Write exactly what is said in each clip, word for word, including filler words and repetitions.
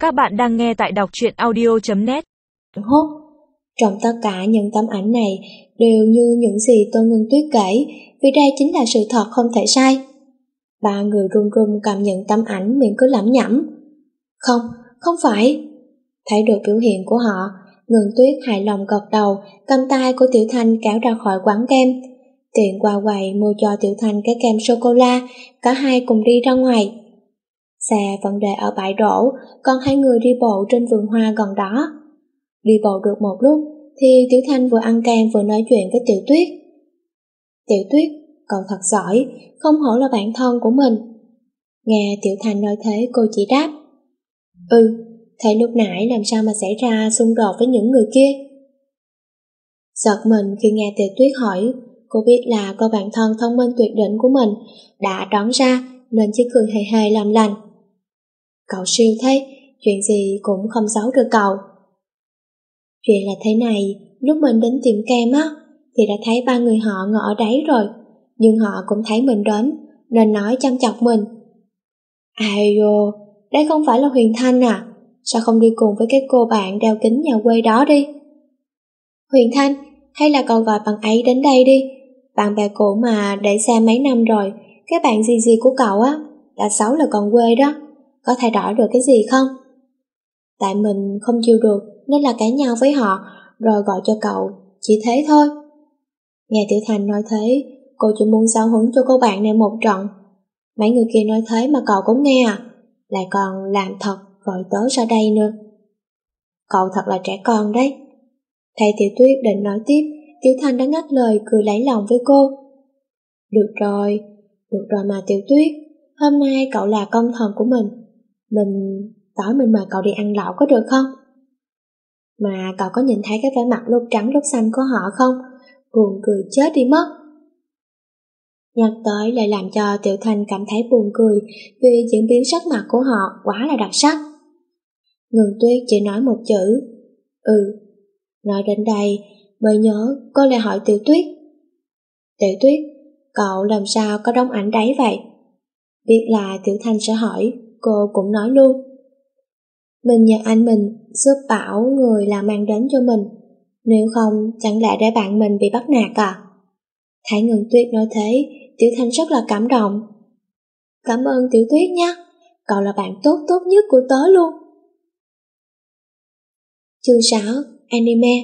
Các bạn đang nghe tại đọc truyện audio chấm net. Hốt. Trong tất cả những tấm ảnh này đều như những gì Tô Ngân Tuyết kể, vì đây chính là sự thật không thể sai. Ba người run run cầm nhận tấm ảnh, miệng cứ lẩm nhẩm. Không, không phải. Thấy được biểu hiện của họ, Ngân Tuyết hài lòng gật đầu, cầm tay của Tiểu Thanh kéo ra khỏi quán kem. Tiện qua quầy mua cho Tiểu Thanh cái kem sô-cô-la, cả hai cùng đi ra ngoài. Xe vẫn để ở bãi đổ, còn hai người đi bộ trên vườn hoa gần đó. Đi bộ được một lúc thì Tiểu Thanh vừa ăn kem vừa nói chuyện với Tiểu Tuyết. Tiểu Tuyết, cậu thật giỏi, không hổ là bạn thân của mình. Nghe Tiểu Thanh nói thế, cô chỉ đáp. Ừ, thế lúc nãy làm sao mà xảy ra xung đột với những người kia? Giật mình khi nghe Tiểu Tuyết hỏi, cô biết là cô bạn thân thông minh tuyệt đỉnh của mình đã đoán ra nên chỉ cười hề hề làm lành. Cậu siêu thế, chuyện gì cũng không giấu được cậu. Chuyện là thế này, lúc mình đến tiệm kem á, thì đã thấy ba người họ ngồi ở đấy rồi, nhưng họ cũng thấy mình đến, nên nói chăm chọc mình. Ai dô, đây không phải là Huyền Thanh à, sao không đi cùng với cái cô bạn đeo kính nhà quê đó đi? Huyền Thanh, hay là cậu gọi bạn ấy đến đây đi, bạn bè cũ mà để xa mấy năm rồi, cái bạn gì gì của cậu á, đã xấu là còn quê đó, có thay đổi được cái gì không? Tại mình không chịu được nên là cãi nhau với họ, rồi gọi cho cậu, chỉ thế thôi. Nghe Tiểu Thành nói thế, cô chỉ muốn giáo huấn cho cô bạn này một trận. Mấy người kia nói thế mà cậu cũng nghe à, lại còn làm thật gọi tớ ra đây nữa. Cậu thật là trẻ con đấy. Thầy Tiểu Tuyết định nói tiếp, Tiểu Thành đã ngắt lời cười lấy lòng với cô. Được rồi, được rồi mà Tiểu Tuyết, hôm nay cậu là công thần của mình, mình tối mình mời cậu đi ăn lẩu có được không? Mà cậu có nhìn thấy cái vẻ mặt lúc trắng lúc xanh của họ không? Buồn cười chết đi mất. Nhắc tới lại làm cho Tiểu Thanh cảm thấy buồn cười vì diễn biến sắc mặt của họ quá là đặc sắc. Ngân Tuyết chỉ nói một chữ, ừ. Nói đến đây mới nhớ cô lại hỏi Tiểu Tuyết. Tiểu Tuyết, cậu làm sao có đống ảnh đấy vậy? Biết là Tiểu Thanh sẽ hỏi, cô cũng nói luôn. Mình nhờ anh mình giúp bảo người là mang đến cho mình, nếu không chẳng lẽ để bạn mình bị bắt nạt à? Thấy Ngân Tuyết nói thế, Tiểu Thanh rất là cảm động. Cảm ơn Tiểu Tuyết nhé, cậu là bạn tốt tốt nhất của tớ luôn. Chương sáu, Anime.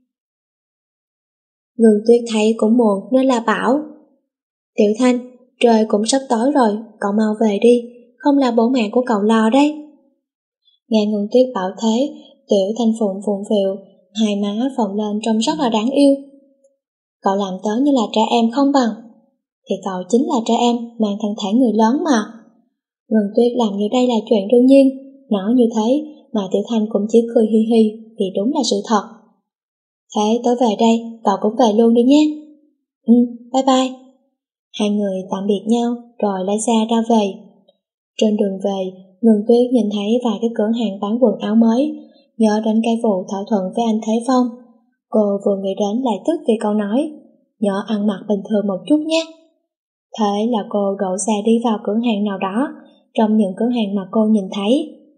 Ngân Tuyết thấy cũng muộn nên là bảo, Tiểu Thanh, trời cũng sắp tối rồi, cậu mau về đi, không là bố mẹ của cậu lo đấy. Nghe Ngân Tuyết bảo thế, Tiểu Thanh phụng phụng phịu, hai má phồng lên trông rất là đáng yêu. Cậu làm tớ như là trẻ em không bằng, thì cậu chính là trẻ em mang thân thể người lớn mà. Ngân Tuyết làm như đây là chuyện đương nhiên, nói như thế mà Tiểu Thanh cũng chỉ cười hi hi vì đúng là sự thật. Thế tớ về đây, cậu cũng về luôn đi nhé. Ừ, bye bye. Hai người tạm biệt nhau rồi lái xe ra về. Trên đường về, Ngân Tuyết nhìn thấy vài cái cửa hàng bán quần áo mới, nhớ đến cái vụ thỏa thuận với anh Thế Phong. Cô vừa nghĩ đến lại tức vì câu nói, nhớ ăn mặc bình thường một chút nhé. Thế là cô đổ xe đi vào cửa hàng nào đó, trong những cửa hàng mà cô nhìn thấy.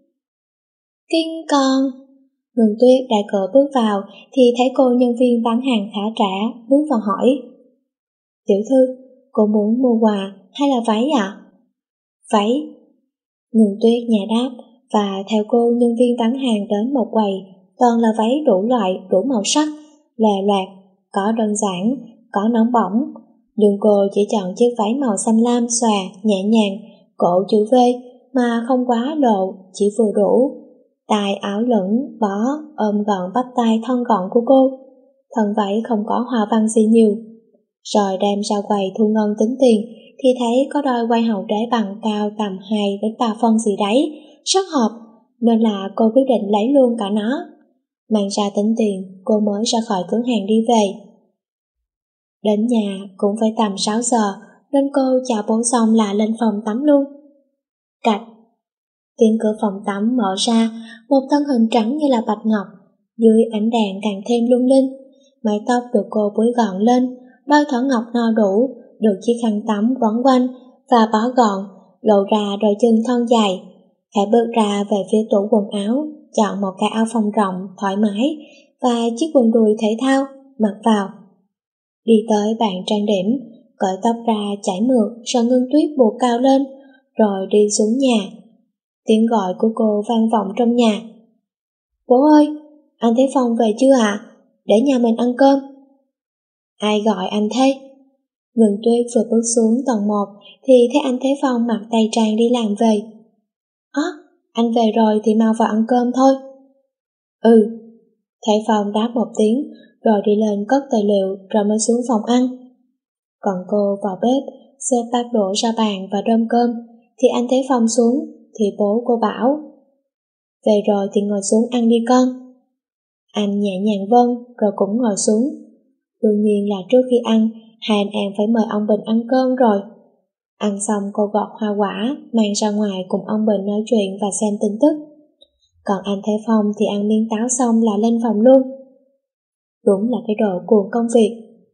Kinh con! Ngân Tuyết đẩy cửa bước vào thì thấy cô nhân viên bán hàng thả trả, bước vào hỏi. Tiểu thư, cô muốn mua quà hay là váy ạ? À? Váy. Ngân Tuyết nhẹ đáp và theo cô nhân viên bán hàng đến một quầy, toàn là váy đủ loại, đủ màu sắc, lè loạt, có đơn giản, có nóng bỏng. Nhưng cô chỉ chọn chiếc váy màu xanh lam xòe, nhẹ nhàng, cổ chữ V mà không quá lộ, chỉ vừa đủ. Tài áo lửng, bó, ôm gọn bắp tay thon gọn của cô. Thân váy không có hoa văn gì nhiều. Rồi đem ra quầy thu ngân tính tiền thì thấy có đôi quai hậu đế bằng cao tầm hai đến ba phân gì đấy, rất hợp, nên là cô quyết định lấy luôn cả nó. Mang ra tính tiền, cô mới ra khỏi cửa hàng đi về. Đến nhà cũng phải tầm sáu giờ, nên cô chào bố xong là lên phòng tắm luôn. Cạch. Tiếng cửa phòng tắm mở ra, một thân hình trắng như là bạch ngọc, dưới ánh đèn càng thêm lung linh. Mái tóc được cô búi gọn lên, đôi thỏ ngọc no đủ, được chiếc khăn tắm quấn quanh và bó gọn, lộ ra đôi chân thon dài. Khải bước ra về phía tủ quần áo, chọn một cái áo phông rộng, thoải mái và chiếc quần đùi thể thao, mặc vào. Đi tới bàn trang điểm, cởi tóc ra chảy mượt rồi Ngưng Tuyết buộc cao lên, rồi đi xuống nhà. Tiếng gọi của cô vang vọng trong nhà. Bố ơi, anh Thế Phong về chưa ạ? À? Để nhà mình ăn cơm. Ai gọi anh thế? Ngưng Tuyết vừa bước xuống tầng một thì thấy anh Thế Phong mặc tây trang đi làm về. Á, anh về rồi thì mau vào ăn cơm thôi. Ừ. Thế Phong đáp một tiếng rồi đi lên cất tài liệu rồi mới xuống phòng ăn. Còn cô vào bếp xếp bát đũa ra bàn và đơm cơm thì anh Thế Phong xuống thì bố cô bảo về rồi thì ngồi xuống ăn đi con. Anh nhẹ nhàng vâng rồi cũng ngồi xuống. Đương nhiên là trước khi ăn hai anh em phải mời ông Bình ăn cơm rồi. Ăn xong cô gọt hoa quả mang ra ngoài cùng ông Bình nói chuyện và xem tin tức. Còn anh Thế Phong thì ăn miếng táo xong là lên phòng luôn. Đúng là cái đồ cuồng công việc.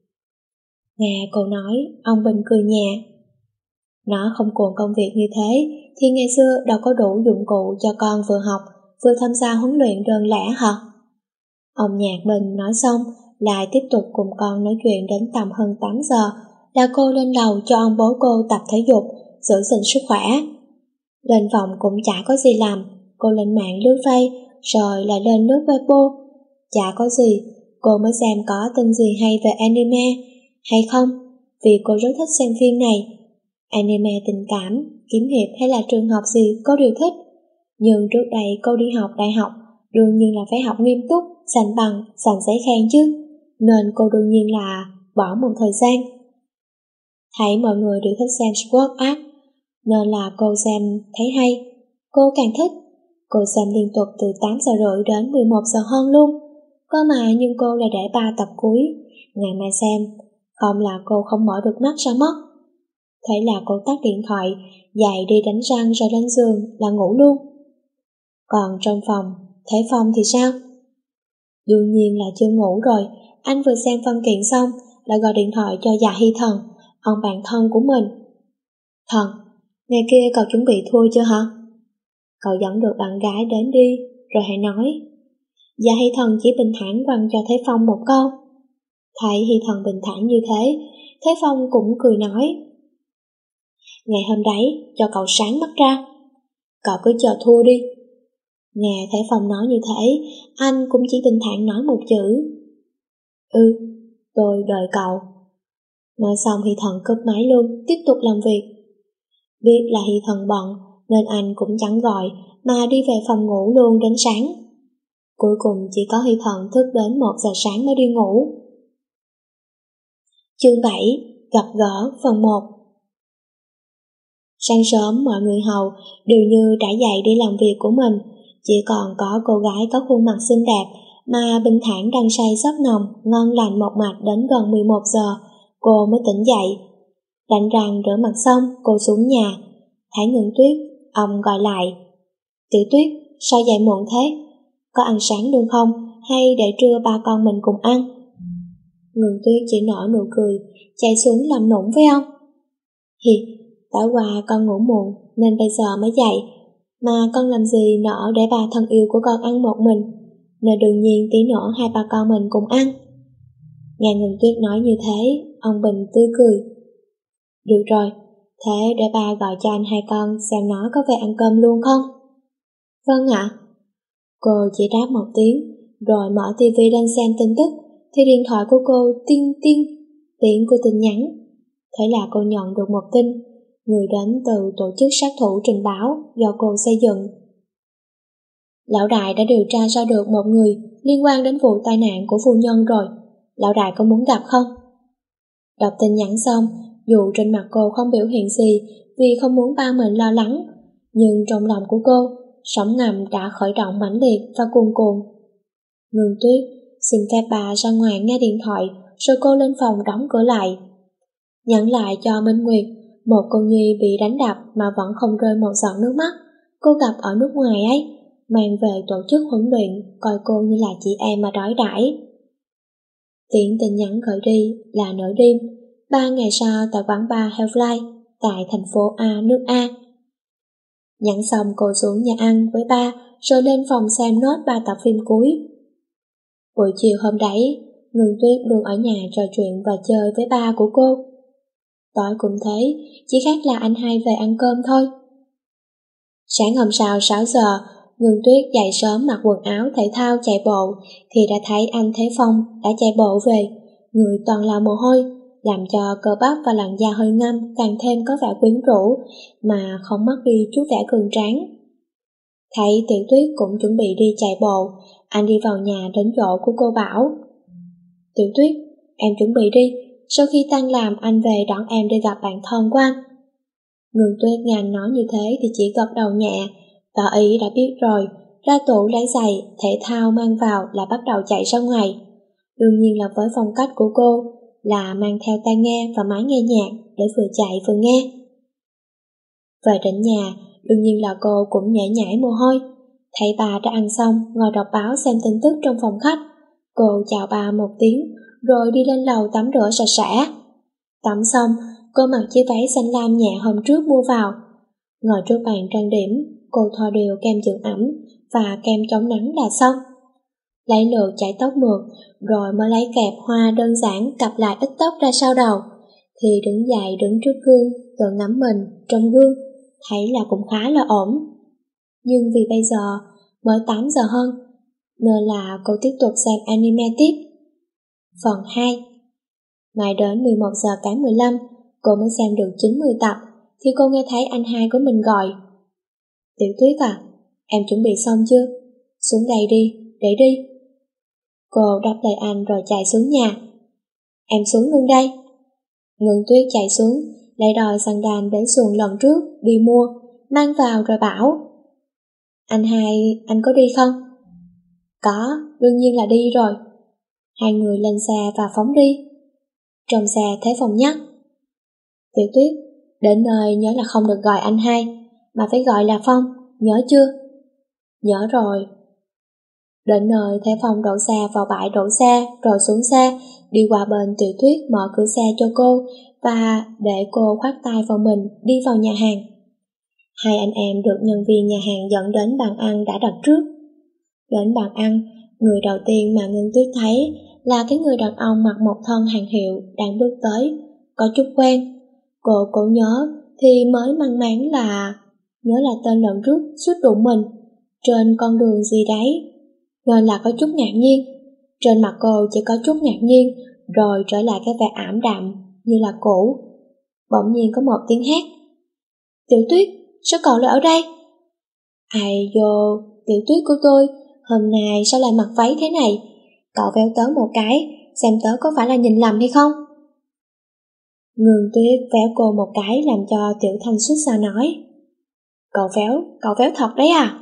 Nghe cô nói, ông Bình cười nhẹ. Nó không cuồng công việc như thế thì ngày xưa đâu có đủ dụng cụ cho con vừa học vừa tham gia huấn luyện đơn lẻ hả? Ông Nhạc Bình nói xong lại tiếp tục cùng con nói chuyện đến tầm hơn tám giờ là cô lên lầu cho ông bố cô tập thể dục, giữ gìn sức khỏe. Lên phòng cũng chả có gì làm, cô lên mạng lướt Face rồi lại lên lướt Weibo. Chả có gì, cô mới xem có tin gì hay về anime hay không, vì cô rất thích xem phim này. Anime tình cảm, kiếm hiệp hay là trường học gì cô đều thích. Nhưng trước đây cô đi học đại học, đương nhiên là phải học nghiêm túc, giành bằng, giành giấy khen chứ, nên cô đương nhiên là bỏ một thời gian. Thấy mọi người đều thích xem Sword Art, nên là cô xem thấy hay. Cô càng thích, cô xem liên tục từ tám giờ rưỡi đến mười một giờ hơn luôn. Cơ mà nhưng cô lại để ba tập cuối, ngày mai xem, không là cô không mở được mắt ra mất. Thế là cô tắt điện thoại, dậy đi đánh răng rồi lên giường là ngủ luôn. Còn trong phòng, Thế Phong thì sao? Đương nhiên là chưa ngủ rồi, anh vừa xem văn kiện xong, lại gọi điện thoại cho Dạ Hy Thần, ông bạn thân của mình. Thần, ngày kia cậu chuẩn bị thua chưa hả? Cậu dẫn được bạn gái đến đi, rồi hãy nói. Dạ Hy Thần chỉ bình thản quăng cho Thế Phong một câu. Thấy Hy Thần bình thản như thế, Thế Phong cũng cười nói. Ngày hôm đấy, cho cậu sáng mắt ra. Cậu cứ chờ thua đi. Nghe Thế Phong nói như thế, anh cũng chỉ bình thản nói một chữ. Ừ, tôi đợi cậu. Nói xong Hy Thần cúp máy luôn, tiếp tục làm việc. Biết là Hy Thần bận, nên anh cũng chẳng gọi, mà đi về phòng ngủ luôn đến sáng. Cuối cùng chỉ có Hy Thần thức đến một giờ sáng mới đi ngủ. Chương bảy, gặp gỡ phần một. Sáng sớm mọi người hầu đều như đã dậy đi làm việc của mình, chỉ còn có cô gái có khuôn mặt xinh đẹp mà bình thản đang say giấc nồng ngon lành một mạch đến gần mười một giờ, cô mới tỉnh dậy. Đánh răng rửa mặt xong, cô xuống nhà. Thấy Ngưng Tuyết, ông gọi lại. Tiểu Tuyết, sao dậy muộn thế? Có ăn sáng luôn không, hay để trưa ba con mình cùng ăn? Ngưng Tuyết chỉ nở nụ cười, chạy xuống làm nũng với ông. Hi, tối qua con ngủ muộn nên bây giờ mới dậy, mà con làm gì nỡ để bà thân yêu của con ăn một mình, nên đương nhiên tí nữa hai ba con mình cùng ăn. Nghe Ngưng Tuyết nói như thế, ông Bình tươi cười. Được rồi, thế để ba gọi cho anh hai con xem nó có về ăn cơm luôn không? Vâng ạ. Cô chỉ đáp một tiếng, rồi mở tivi lên xem tin tức, thì điện thoại của cô tinh tinh, tiếng của tin nhắn. Thế là cô nhận được một tin, người đến từ tổ chức sát thủ trình báo do cô xây dựng. Lão đại đã điều tra ra được một người liên quan đến vụ tai nạn của phu nhân rồi, lão đại có muốn gặp không? Đọc tin nhắn xong, dù trên mặt cô không biểu hiện gì vì không muốn ba mình lo lắng, nhưng trong lòng của cô, sóng ngầm đã khởi động mãnh liệt và cuồn cuộn. Ngưng Tuyết xin phép bà ra ngoài nghe điện thoại, rồi cô lên phòng đóng cửa lại. Nhắn lại cho Minh Nguyệt, một cô nhi bị đánh đập mà vẫn không rơi một giọt nước mắt, cô gặp ở nước ngoài ấy, mang về tổ chức huấn luyện, coi cô như là chị em mà đối đãi. Tiễn tin nhắn gửi đi là nửa đêm, ba ngày sau tại quán bar Hellfly tại thành phố A, nước A. Nhắn xong cô xuống nhà ăn với ba, rồi lên phòng xem nốt ba tập phim cuối. Buổi chiều hôm đấy, Ngân Tuyết luôn ở nhà trò chuyện và chơi với ba của cô. Tối cũng thế, chỉ khác là anh hai về ăn cơm thôi. Sáng hôm sau sáu giờ, Ngân Tuyết dậy sớm mặc quần áo thể thao chạy bộ thì đã thấy anh Thế Phong đã chạy bộ về, người toàn là mồ hôi, làm cho cơ bắp và làn da hơi ngâm càng thêm có vẻ quyến rũ mà không mất đi chút vẻ cường tráng. Thấy Tiểu Tuyết cũng chuẩn bị đi chạy bộ, anh đi vào nhà đến chỗ của cô bảo: Tiểu Tuyết, em chuẩn bị đi, sau khi tan làm anh về đón em đi gặp bạn thân của anh. Ngân Tuyết nghe anh nói như thế thì chỉ gật đầu nhẹ, tỏ ý đã biết rồi, ra tủ lấy giày, thể thao mang vào là bắt đầu chạy ra ngoài. Đương nhiên là với phong cách của cô là mang theo tai nghe và máy nghe nhạc để vừa chạy vừa nghe. Về đến nhà, đương nhiên là cô cũng nhễ nhại mồ hôi. Thấy bà đã ăn xong, ngồi đọc báo xem tin tức trong phòng khách. Cô chào bà một tiếng, rồi đi lên lầu tắm rửa sạch sẽ. Tắm xong, cô mặc chiếc váy xanh lam nhẹ hôm trước mua vào. Ngồi trước bàn trang điểm, cô thoa đều kem dưỡng ẩm và kem chống nắng là xong. Lấy lượt chải tóc mượt, rồi mới lấy kẹp hoa đơn giản cặp lại ít tóc ra sau đầu, thì đứng dậy đứng trước gương, tự ngắm mình trong gương, thấy là cũng khá là ổn. Nhưng vì bây giờ mới tám giờ hơn, nên là cô tiếp tục xem anime tiếp. Phần hai. Mãi đến mười một giờ kém mười lăm, cô mới xem được chín mươi tập, thì cô nghe thấy anh hai của mình gọi: Tiểu Tuyết à, em chuẩn bị xong chưa? Xuống đây đi, để đi. Cô đáp lời anh rồi chạy xuống nhà. Em xuống luôn đây. Ngân Tuyết chạy xuống, lấy đòi xăng đàn đến xuồng lần trước, đi mua, mang vào rồi bảo: Anh hai, anh có đi không? Có, đương nhiên là đi rồi. Hai người lên xe và phóng đi. Trong xe Thế Phong nhắc: Tiểu Tuyết, đến nơi nhớ là không được gọi anh hai, mà phải gọi là Phong, nhớ chưa? Nhớ rồi. Đến nơi Thế Phong đổ xe vào bãi đổ xe, rồi xuống xe, đi qua bên Tiểu Tuyết mở cửa xe cho cô và để cô khoác tay vào mình đi vào nhà hàng. Hai anh em được nhân viên nhà hàng dẫn đến bàn ăn đã đặt trước. Đến bàn ăn, người đầu tiên mà Ngân Tuyết thấy là cái người đàn ông mặc một thân hàng hiệu đang bước tới, có chút quen. Cô cố nhớ thì mới mang máng là nhớ là tên lần trước suýt đụng mình trên con đường gì đấy, nên là có chút ngạc nhiên. Trên mặt cô chỉ có chút ngạc nhiên, rồi trở lại cái vẻ ảm đạm như là cũ. Bỗng nhiên có một tiếng hét: Tiểu Tuyết, sao cậu lại ở đây? Ai vô, Tiểu Tuyết của tôi, hôm nay sao lại mặc váy thế này? Cậu véo tớ một cái, xem tớ có phải là nhìn lầm hay không? Ngân Tuyết véo cô một cái làm cho Tiểu Thanh suýt sao nói: Cậu véo, cậu véo thật đấy à?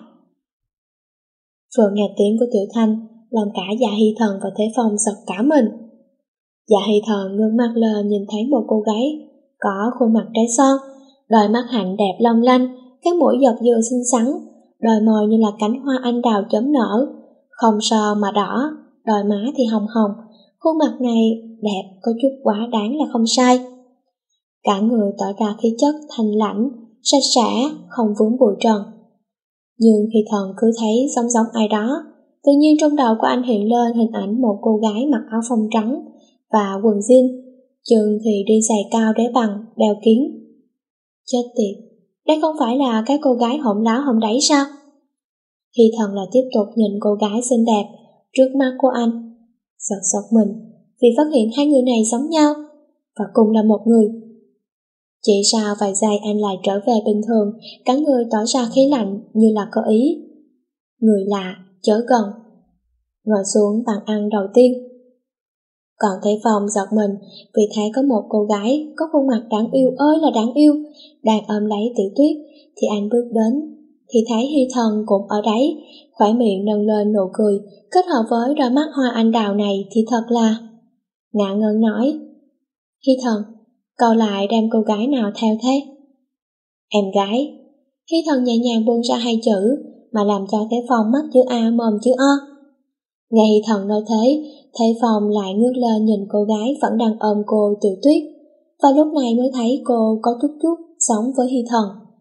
Vừa nghe tiếng của Tiểu Thanh, làm cả Dạ Hy Thần và Thế Phong giật cả mình. Dạ Hy Thần ngước mắt lên nhìn thấy một cô gái có khuôn mặt trái son, đôi mắt hạnh đẹp long lanh, cái mũi giọt dừa xinh xắn, đôi môi như là cánh hoa anh đào chớm nở, không so mà đỏ, đôi má thì hồng hồng. Khuôn mặt này đẹp có chút quá đáng là không sai. Cả người tỏ ra khí chất thanh lãnh, sạch sẽ, không vướng bụi trần. Nhưng Hy Thần cứ thấy giống giống ai đó, tự nhiên trong đầu của anh hiện lên hình ảnh một cô gái mặc áo phông trắng và quần jean, chân thì đi giày cao đế bằng, đeo kiếng. Chết tiệt, đây không phải là cái cô gái hỗn láo hôm đấy sao? Hy Thần lại tiếp tục nhìn cô gái xinh đẹp trước mắt của anh, giật giật mình vì phát hiện hai người này giống nhau và cùng là một người. Chỉ sau vài giây anh lại trở về bình thường, cả người tỏ ra khí lạnh như là có ý. Người lạ, chớ gần. Ngồi xuống bàn ăn đầu tiên. Còn Thế Phong giật mình vì thấy có một cô gái có khuôn mặt đáng yêu ơi là đáng yêu đang ôm lấy Tiểu Tuyết, thì anh bước đến thì thấy Hy Thần cũng ở đấy, khóe miệng nâng lên nụ cười kết hợp với đôi mắt hoa anh đào này thì thật là... Ngạ ngân nói: Hy Thần, cậu lại đem cô gái nào theo thế? Em gái. Hy Thần nhẹ nhàng buông ra hai chữ mà làm cho Thế Phong mắt chữ A mồm chữ O. Nghe Hy Thần nói thế, Thế Phong lại ngước lên nhìn cô gái vẫn đang ôm cô Tiểu Tuyết, và lúc này mới thấy cô có chút chút giống với Hy Thần.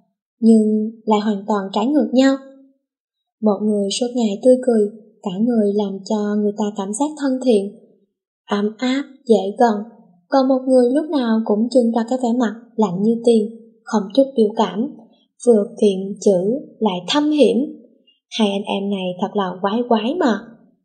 nhưng lại hoàn toàn trái ngược nhau. Một người suốt ngày tươi cười, cả người làm cho người ta cảm giác thân thiện, ấm áp, dễ gần, còn một người lúc nào cũng trưng ra cái vẻ mặt lạnh như tiền, không chút biểu cảm, vừa kiện chữ lại thâm hiểm. Hai anh em này thật là quái quái mà.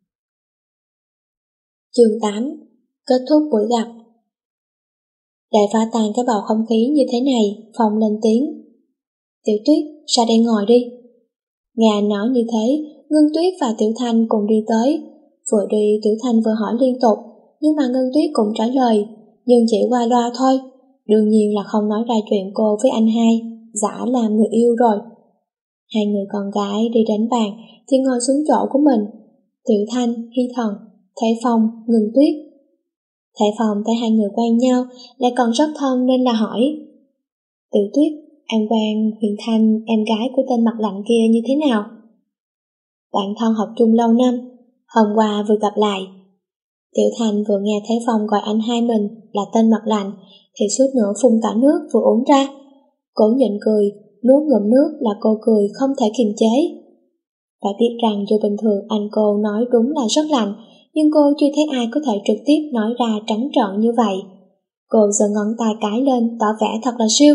Chương tám. Kết thúc buổi gặp. Để phá tan cái bầu không khí như thế này, Phong lên tiếng. Tiểu Tuyết, ra đây ngồi đi. Nghe anh nói như thế, Ngân Tuyết và Tiểu Thanh cùng đi tới. Vừa đi Tiểu Thanh vừa hỏi liên tục, nhưng mà Ngân Tuyết cũng trả lời, nhưng chỉ qua loa thôi. Đương nhiên là không nói ra chuyện cô với anh hai, giả làm người yêu rồi. Hai người con gái đi đến bàn thì ngồi xuống chỗ của mình. Tiểu Thanh, Hy Thần, Thế Phong, Ngân Tuyết. Thế Phong thấy hai người quen nhau, lại còn rất thân nên là hỏi. Tiểu Tuyết, anh quen Huyền Thanh, em gái của tên mặt lạnh kia như thế nào? Bạn thân học chung lâu năm, hôm qua vừa gặp lại. Tiểu Thanh vừa nghe Thế Phong gọi anh hai mình là tên mặt lạnh thì suýt nữa phun cả nước vừa uống ra. Cố nhịn cười, nuốt ngụm nước là cô cười không thể kiềm chế. Phải biết rằng dù bình thường anh cô nói đúng là rất lạnh, nhưng cô chưa thấy ai có thể trực tiếp nói ra trắng trợn như vậy. Cô giơ ngón tay cái lên tỏ vẻ thật là siêu.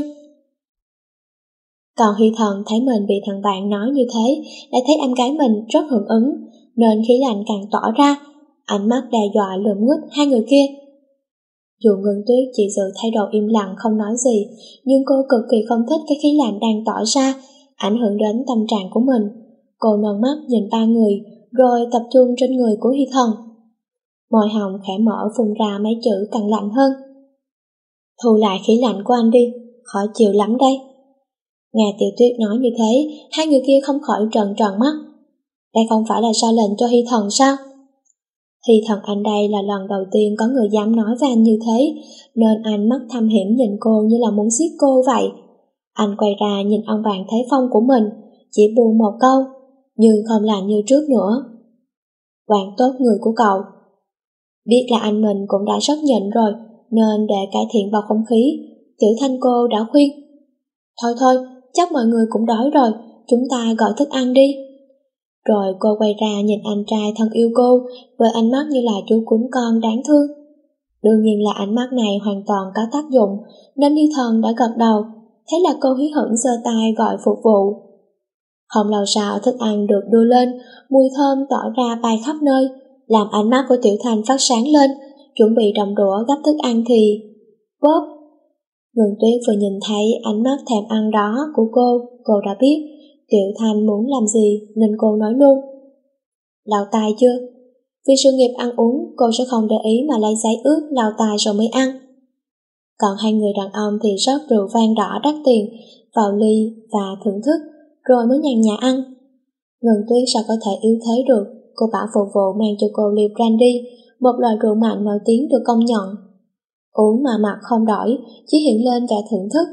Còn Hy Thần thấy mình bị thằng bạn nói như thế, lại thấy em gái mình rất hưởng ứng, nên khí lạnh càng tỏ ra, ánh mắt đe dọa lườm nguyết hai người kia. Dù Ngân Tuyết chỉ giữ thái độ im lặng không nói gì, nhưng cô cực kỳ không thích cái khí lạnh đang tỏ ra, ảnh hưởng đến tâm trạng của mình. Cô nâng mắt nhìn ba người, rồi tập trung trên người của Hy Thần. Môi hồng khẽ mở phun ra mấy chữ càng lạnh hơn. Thu lại khí lạnh của anh đi, khó chịu lắm đây. Nghe Tiểu Tuyết nói như thế, hai người kia không khỏi trợn tròn mắt. Đây không phải là ra lệnh cho Hy Thần sao? Hy Thần anh đây là lần đầu tiên có người dám nói với anh như thế, nên anh mắt thâm hiểm nhìn cô như là muốn giết cô vậy. Anh quay ra nhìn ông bạn Thế Phong của mình, chỉ buông một câu, nhưng không làm như trước nữa. Quản tốt người của cậu. Biết là anh mình cũng đã rất nhịn rồi, nên để cải thiện bầu không khí, Tiểu Thanh cô đã khuyên. Thôi thôi, chắc mọi người cũng đói rồi, chúng ta gọi thức ăn đi. Rồi cô quay ra nhìn anh trai thân yêu cô với ánh mắt như là chú cún con đáng thương. Đương nhiên là ánh mắt này hoàn toàn có tác dụng, nên Hy Thần đã gật đầu. Thế là cô hí hửng giơ tay gọi phục vụ. Không lâu sau thức ăn được đưa lên, mùi thơm tỏ ra bay khắp nơi, làm ánh mắt của Tiểu Thanh phát sáng lên, chuẩn bị động đũa gắp thức ăn thì... Bốp! Ngân Tuyết vừa nhìn thấy ánh mắt thèm ăn đó của cô, cô đã biết Tiểu Thanh muốn làm gì nên cô nói luôn. Lau tay chưa? Vì sự nghiệp ăn uống, cô sẽ không để ý mà lấy giấy ướt lau tay rồi mới ăn. Còn hai người đàn ông thì rót rượu vang đỏ đắt tiền vào ly và thưởng thức, rồi mới nhàn nhã ăn. Ngân Tuyết sao có thể yếu thế được, cô bảo phục vụ mang cho cô ly brandy, một loại rượu mạnh nổi tiếng được công nhận. Uống mà mặt không đổi, chỉ hiện lên vẻ thưởng thức.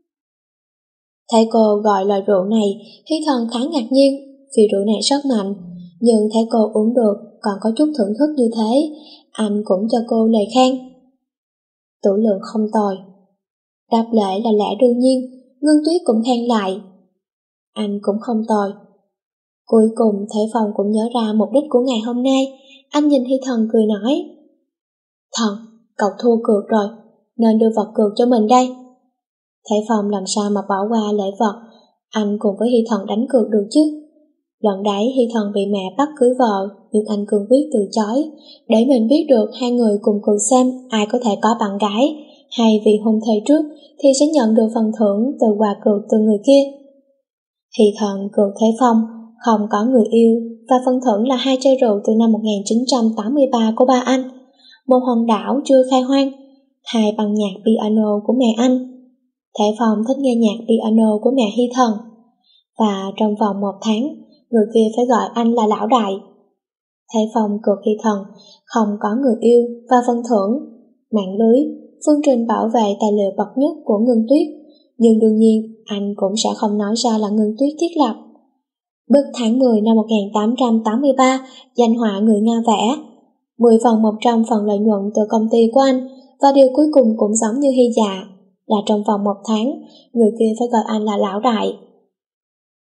Thấy cô gọi loại rượu này, Hy Thần khá ngạc nhiên, vì rượu này rất mạnh, nhưng thấy cô uống được, còn có chút thưởng thức như thế, anh cũng cho cô lời khen. Tửu lượng không tồi. Đáp lễ là lẽ đương nhiên, Ngân Tuyết cũng khen lại. Anh cũng không tồi. Cuối cùng Thế Phong cũng nhớ ra mục đích của ngày hôm nay, anh nhìn Hy Thần cười nói. Thần, cậu thua cược rồi, nên đưa vật cược cho mình đây. Thế Phong làm sao mà bỏ qua lễ vật, anh cùng với Hy Thần đánh cược được chứ. Lần đấy Hy Thần bị mẹ bắt cưới vợ, nhưng anh cương quyết từ chối, để mình biết được hai người cùng cược xem ai có thể có bạn gái, hay vì hôn thê trước thì sẽ nhận được phần thưởng từ quà cược từ người kia. Hy Thần cược Thế Phong không có người yêu, và phần thưởng là hai chai rượu từ năm một nghìn chín trăm tám mươi ba của ba anh, một hòn đảo chưa khai hoang, hai băng nhạc piano của mẹ anh. Thế Phong thích nghe nhạc piano của mẹ Hy Thần, và trong vòng một tháng, người kia phải gọi anh là lão đại. Thế Phong cược Hy Thần không có người yêu và phần thưởng, mạng lưới, phương trình bảo vệ tài liệu bậc nhất của Ngân Tuyết, nhưng đương nhiên anh cũng sẽ không nói ra là Ngân Tuyết thiết lập. Bức tháng mười năm một nghìn tám trăm tám mươi ba, danh họa người Nga vẽ, mười phần một trăm phần lợi nhuận từ công ty của anh, và điều cuối cùng cũng giống như Hy Dạ, là trong vòng một tháng, người kia phải gọi anh là lão đại.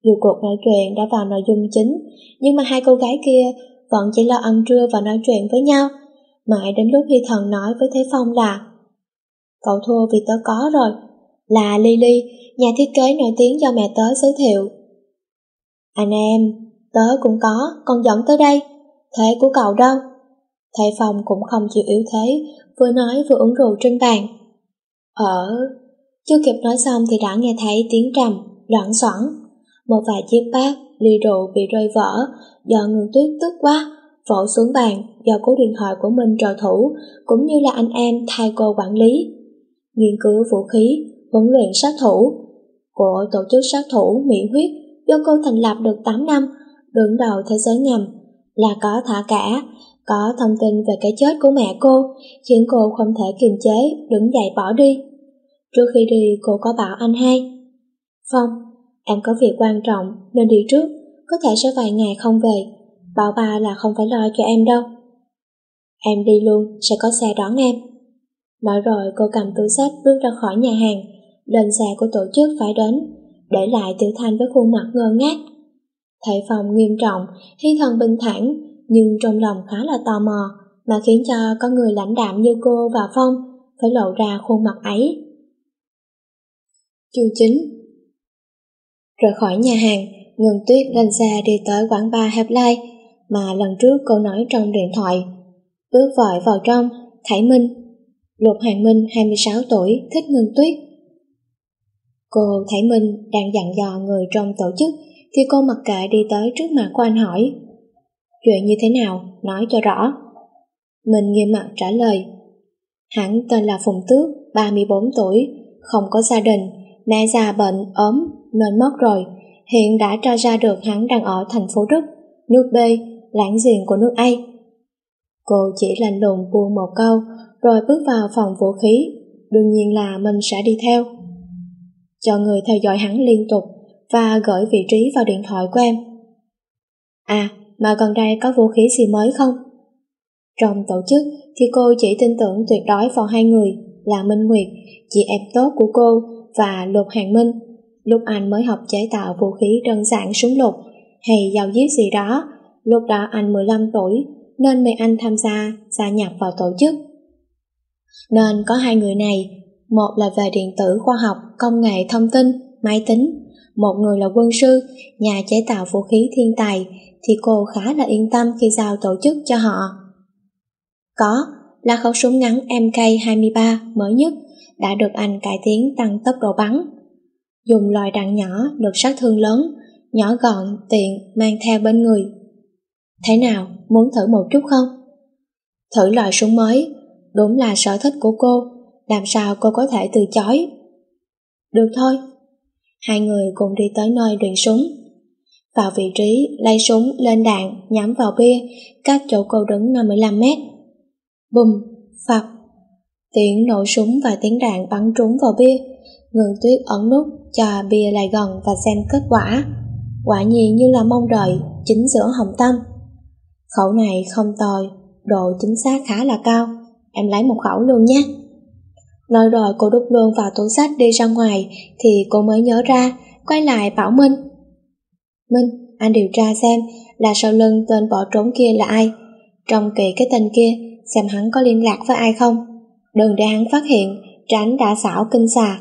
Dù cuộc nói chuyện đã vào nội dung chính, nhưng mà hai cô gái kia vẫn chỉ lo ăn trưa và nói chuyện với nhau. Mãi đến lúc Hy Thần nói với Thế Phong là cậu thua vì tớ có rồi, là Lily, nhà thiết kế nổi tiếng do mẹ tớ giới thiệu. Anh em, tớ cũng có, còn dẫn tới đây, thế của cậu đâu? Thế Phong cũng không chịu yếu thế, vừa nói vừa uống rượu trên bàn. Ở... Chưa kịp nói xong thì đã nghe thấy tiếng trầm, loảng xoảng. Một vài chiếc bát, ly rượu bị rơi vỡ, do Ngân Tuyết tức quá, vỗ xuống bàn do cố điện thoại của mình trợ thủ, cũng như là anh em thay cô quản lý. Nghiên cứu vũ khí, huấn luyện sát thủ của tổ chức sát thủ Mỹ Huyết do cô thành lập được tám năm, đứng đầu thế giới ngầm, là có thả cả, có thông tin về cái chết của mẹ cô, khiến cô không thể kiềm chế, đứng dậy bỏ đi. Trước khi đi cô có bảo anh hai, Phong, em có việc quan trọng nên đi trước, có thể sẽ vài ngày không về, bảo ba là không phải lo cho em đâu. Em đi luôn, sẽ có xe đón em. Nói rồi cô cầm túi xách bước ra khỏi nhà hàng, lên xe của tổ chức phải đến, để lại Tiểu Thanh với khuôn mặt ngơ ngác. Thấy Phong nghiêm trọng, Hy Thần bình thản, nhưng trong lòng khá là tò mò, mà khiến cho có người lãnh đạm như cô và Phong phải lộ ra khuôn mặt ấy. Chương chín. Rời khỏi nhà hàng, Ngân Tuyết lên xe đi tới quán bar Headlight mà lần trước cô nói trong điện thoại. Bước vội vào trong, Khải Minh. Lục Hàng Minh, hai mươi sáu tuổi, thích Ngân Tuyết. Cô thấy Minh đang dặn dò người trong tổ chức thì cô mặc kệ đi tới trước mặt của anh hỏi. Chuyện như thế nào, nói cho rõ. Minh nghiêm mặt trả lời. Hắn tên là Phùng Tước, ba mươi bốn tuổi, không có gia đình, mẹ già bệnh, ốm, nên mất rồi. Hiện đã tra ra được hắn đang ở thành phố Đức, nước B, láng giềng của nước A. Cô chỉ lạnh lùng buông một câu, rồi bước vào phòng vũ khí, đương nhiên là mình sẽ đi theo. Cho người theo dõi hắn liên tục và gửi vị trí vào điện thoại của em. À, mà gần đây có vũ khí gì mới không? Trong tổ chức thì cô chỉ tin tưởng tuyệt đối vào hai người là Minh Nguyệt, chị em tốt của cô, và Lục Hàng Minh. Lúc anh mới học chế tạo vũ khí đơn giản súng lục hay dao giết gì đó, lúc đó anh mười lăm tuổi, nên mời anh tham gia gia nhập vào tổ chức. Nên có hai người này, một là về điện tử khoa học, công nghệ thông tin, máy tính, một người là quân sư, nhà chế tạo vũ khí thiên tài, thì cô khá là yên tâm khi giao tổ chức cho họ. Có, là khẩu súng ngắn M K hai mươi ba mới nhất, đã được anh cải tiến tăng tốc độ bắn. Dùng loại đạn nhỏ, lực sát thương lớn, nhỏ gọn, tiện, mang theo bên người. Thế nào, muốn thử một chút không? Thử loại súng mới, đúng là sở thích của cô, làm sao cô có thể từ chối? Được thôi. Hai người cùng đi tới nơi luyện súng. Vào vị trí, lấy súng lên đạn, nhắm vào bia, cách chỗ cô đứng năm mươi lăm mét. Bùm, phập. Tiếng nổ súng và tiếng đạn bắn trúng vào bia. Ngân Tuyết ấn nút cho bia lại gần và xem kết quả. Quả nhiên như là mong đợi, chính giữa hồng tâm. Khẩu này không tồi, độ chính xác khá là cao, em lấy một khẩu luôn nhé. Nói rồi cô đút luôn vào túi xách đi ra ngoài, thì cô mới nhớ ra, quay lại bảo Minh. Minh, anh điều tra xem là sau lưng tên bỏ trốn kia là ai, trông kỹ cái tên kia, xem hắn có liên lạc với ai không, đừng để hắn phát hiện, tránh đã xảo kinh xà.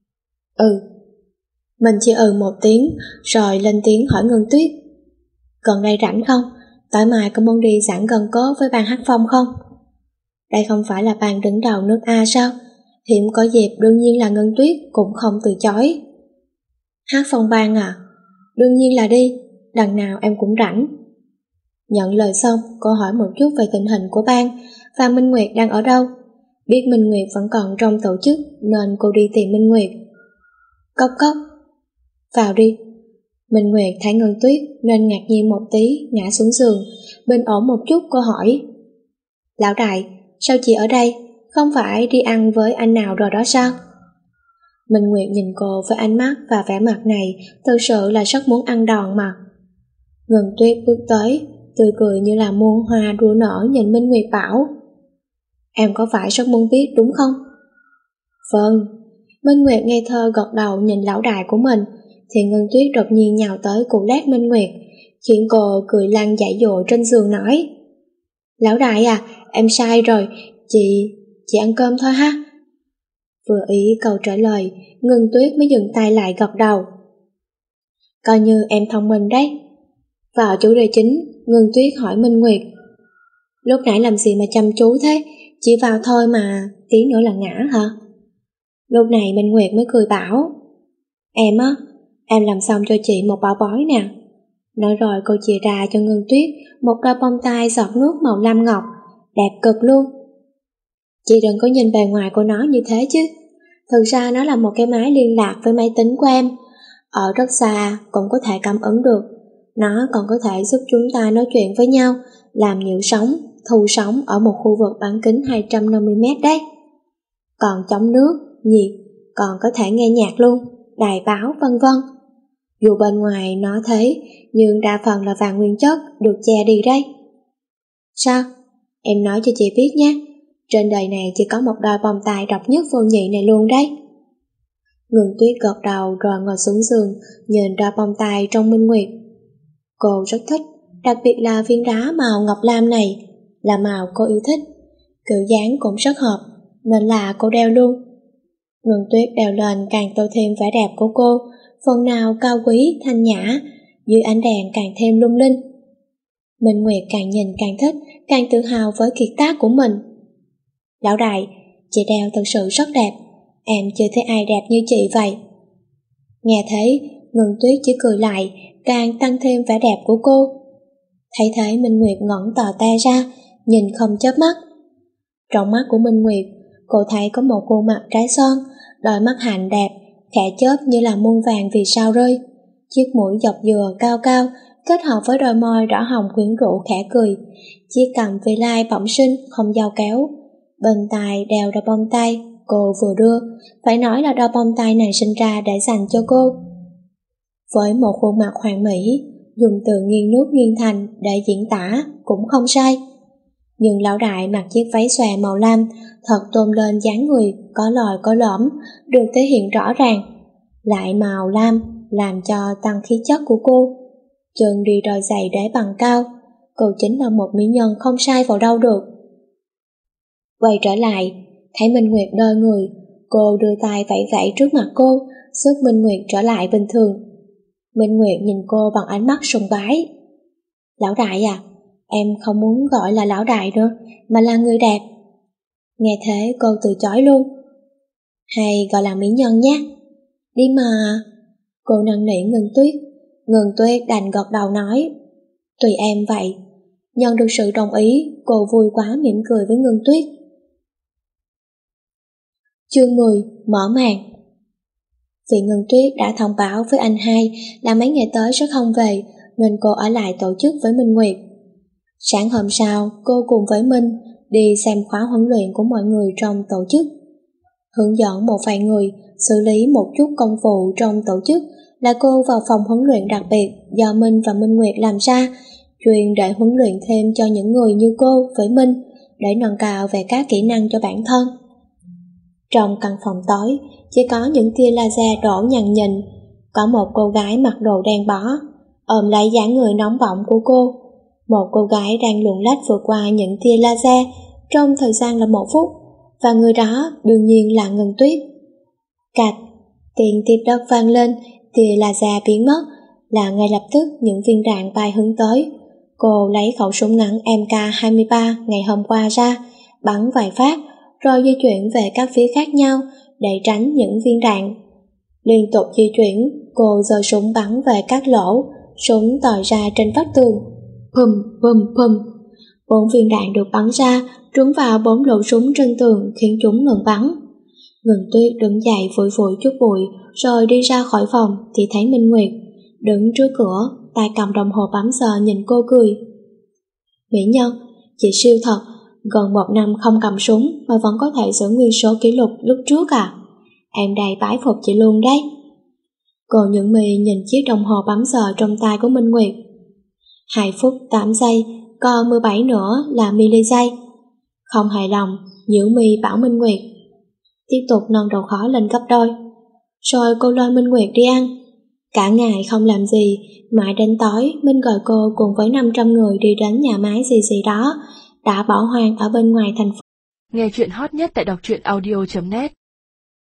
Ừ. Mình chỉ ừ một tiếng, rồi lên tiếng hỏi Ngân Tuyết. Gần đây rảnh không? Tối mai có muốn đi giảng gần cốt với ban hát phong không? Đây không phải là ban đứng đầu nước A sao? Hiểm có dịp đương nhiên là Ngân Tuyết cũng không từ chối. Hát phong ban à? Đương nhiên là đi, đằng nào em cũng rảnh. Nhận lời xong, cô hỏi một chút về tình hình của ban và Minh Nguyệt đang ở đâu. Biết Minh Nguyệt vẫn còn trong tổ chức nên cô đi tìm Minh Nguyệt. Cốc cốc. Vào đi. Minh Nguyệt thấy Ngân Tuyết nên ngạc nhiên một tí, ngã xuống giường. Bình ổn một chút cô hỏi. Lão đại, sao chị ở đây? Không phải đi ăn với anh nào rồi đó sao? Minh Nguyệt nhìn cô với ánh mắt và vẻ mặt này thực sự là rất muốn ăn đòn mà. Ngân Tuyết bước tới, tươi cười như là muôn hoa đua nở nhìn Minh Nguyệt bảo. Em có phải rất muốn biết đúng không? Vâng. Minh Nguyệt ngây thơ gật đầu nhìn lão đại của mình, thì Ngân Tuyết đột nhiên nhào tới cụ lát Minh Nguyệt, khiến cô cười lăn dãy dụa trên giường nói: Lão đại à, em sai rồi, chị, chị ăn cơm thôi ha. Vừa ý câu trả lời, Ngân Tuyết mới dừng tay lại gật đầu. Coi như em thông minh đấy. Vào chủ đề chính, Ngân Tuyết hỏi Minh Nguyệt: Lúc nãy làm gì mà chăm chú thế, chỉ vào thôi mà, tí nữa là ngã hả? Lúc này Minh Nguyệt mới cười bảo: Em á, em làm xong cho chị một bảo bối nè. Nói rồi cô chia ra cho Ngân Tuyết một đôi bông tai giọt nước màu lam ngọc, đẹp cực luôn. Chị đừng có nhìn bề ngoài của nó như thế chứ. Thực ra nó là một cái máy liên lạc với máy tính của em. Ở rất xa cũng có thể cảm ứng được. Nó còn có thể giúp chúng ta nói chuyện với nhau, làm nhiễu sóng, thu sóng ở một khu vực bán kính hai trăm năm mươi mét đấy. Còn chống nước, nhiệt, còn có thể nghe nhạc luôn, đài báo vân vân. Dù bên ngoài nó thế, nhưng đa phần là vàng nguyên chất được che đi đấy. Sao? Em nói cho chị biết nhé. Trên đời này chỉ có một đôi bông tai độc nhất vô nhị này luôn đấy. Ngân Tuyết gật đầu rồi ngồi xuống giường, nhìn đôi bông tai trong Minh Nguyệt. Cô rất thích, đặc biệt là viên đá màu ngọc lam này, là màu cô yêu thích. Kiểu dáng cũng rất hợp, nên là cô đeo luôn. Ngân Tuyết đeo lên càng tô thêm vẻ đẹp của cô, phần nào cao quý, thanh nhã, dưới ánh đèn càng thêm lung linh. Minh Nguyệt càng nhìn càng thích, càng tự hào với kiệt tác của mình. Lão đại, chị đeo thật sự rất đẹp, em chưa thấy ai đẹp như chị vậy. Nghe thấy, Ngân Tuyết chỉ cười lại, càng tăng thêm vẻ đẹp của cô. Thấy thế Minh Nguyệt ngẩng tò te ra, nhìn không chớp mắt. Trong mắt của Minh Nguyệt, cô thấy có một khuôn mặt trái son, đôi mắt hạnh đẹp, khẽ chớp như là muôn vàng vì sao rơi. Chiếc mũi dọc dừa cao cao, kết hợp với đôi môi đỏ hồng quyến rũ khẽ cười. Chiếc cằm vị lai bẩm sinh, không dao kéo. Bên tai đeo đôi bông tai, cô vừa đưa, phải nói là đôi bông tai này sinh ra để dành cho cô. Với một khuôn mặt hoàn mỹ, dùng từ nghiêng nước nghiêng thành để diễn tả cũng không sai. Nhưng lão đại mặc chiếc váy xòe màu lam, thật tôn lên dáng người có lồi có lõm, được thể hiện rõ ràng. Lại màu lam làm cho tăng khí chất của cô. Chân đi đôi giày đế bằng cao, cô chính là một mỹ nhân không sai vào đâu được. Quay trở lại, thấy Minh Nguyệt đơ người, cô đưa tay vẫy vẫy trước mặt cô, giúp Minh Nguyệt trở lại bình thường. Minh Nguyệt nhìn cô bằng ánh mắt sùng bái. Lão đại à, em không muốn gọi là lão đại nữa, mà là người đẹp. Nghe thế cô từ chối luôn. Hay gọi là mỹ nhân nhé. Đi mà. Cô năn nỉ Ngân Tuyết. Ngân Tuyết đành gật đầu nói: Tùy em vậy. Nhận được sự đồng ý, cô vui quá mỉm cười với Ngân Tuyết. Chương mười, mở màn. Vì Ngân Tuyết đã thông báo với anh hai là mấy ngày tới sẽ không về, nên cô ở lại tổ chức với Minh Nguyệt. Sáng hôm sau, cô cùng với Minh đi xem khóa huấn luyện của mọi người trong tổ chức. Hướng dẫn một vài người xử lý một chút công vụ trong tổ chức là cô vào phòng huấn luyện đặc biệt do Minh và Minh Nguyệt làm ra, chuyên để huấn luyện thêm cho những người như cô với Minh để nâng cao về các kỹ năng cho bản thân. Trong căn phòng tối, chỉ có những tia laser đổ nhằng nhịn. Có một cô gái mặc đồ đen bó, ôm lấy dáng người nóng bỏng của cô. Một cô gái đang luồn lách vượt qua những tia laser trong thời gian là một phút, và người đó đương nhiên là Ngân Tuyết. Cạch, tiếng tiếp đất vang lên, tia laser biến mất, là ngay lập tức những viên đạn bay hướng tới. Cô lấy khẩu súng ngắn M K hai mươi ba ngày hôm qua ra, bắn vài phát, rồi di chuyển về các phía khác nhau để tránh những viên đạn. Liên tục di chuyển, cô giơ súng bắn về các lỗ, súng tòi ra trên vách tường. Pum, pum, pum. Bốn viên đạn được bắn ra, trúng vào bốn lỗ súng trên tường khiến chúng ngừng bắn. Ngân Tuyết đứng dậy phủi phủi chút bụi, rồi đi ra khỏi phòng thì thấy Minh Nguyệt đứng trước cửa, tay cầm đồng hồ bấm giờ nhìn cô cười. Mỹ nhân, chị siêu thật, gần một năm không cầm súng mà vẫn có thể giữ nguyên số kỷ lục lúc trước à? Em đầy bái phục chị luôn đấy. Cô nhẫn mì nhìn chiếc đồng hồ bấm giờ trong tay của Minh Nguyệt. hai phút tám giây, còn mười bảy nữa là mili giây. Không hài lòng, nhữ mi bảo Minh Nguyệt tiếp tục nâng đầu khó lên gấp đôi. Rồi cô lôi Minh Nguyệt đi ăn. Cả ngày không làm gì, mãi đến tối Minh gọi cô cùng với năm trăm người đi đến nhà máy gì gì đó, đã bỏ hoang ở bên ngoài thành phố. Nghe chuyện hot nhất tại đọc truyện audio chấm net